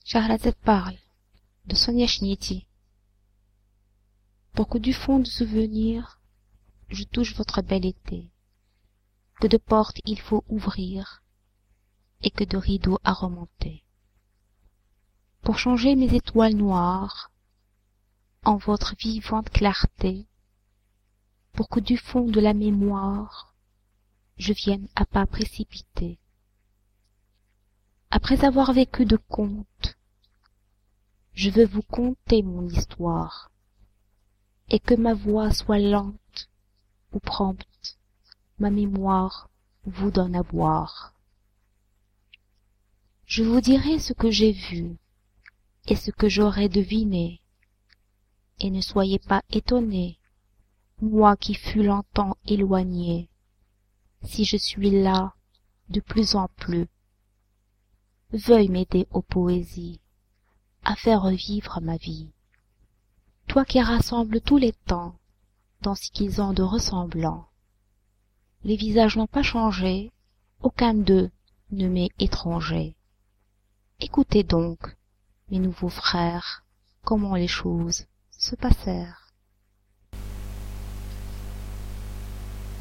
Scheherazade parle de Sonia Schnitti. Pour que du fond du souvenir je touche votre bel été, que de portes il faut ouvrir et que de rideaux à remonter, pour changer mes étoiles noires en votre vivante clarté, pour que du fond de la mémoire je vienne à pas précipités. Après avoir vécu de contes, je veux vous conter mon histoire, et que ma voix soit lente ou prompte, ma mémoire vous donne à boire. Je vous dirai ce que j'ai vu et ce que j'aurais deviné, et ne soyez pas étonnés, moi qui fus longtemps éloigné, si je suis là de plus en plus. Veuille m'aider aux poésies, à faire revivre ma vie. Toi qui rassembles tous les temps dans ce qu'ils ont de ressemblant. Les visages n'ont pas changé, aucun d'eux ne m'est étranger. Écoutez donc, mes nouveaux frères, comment les choses se passèrent.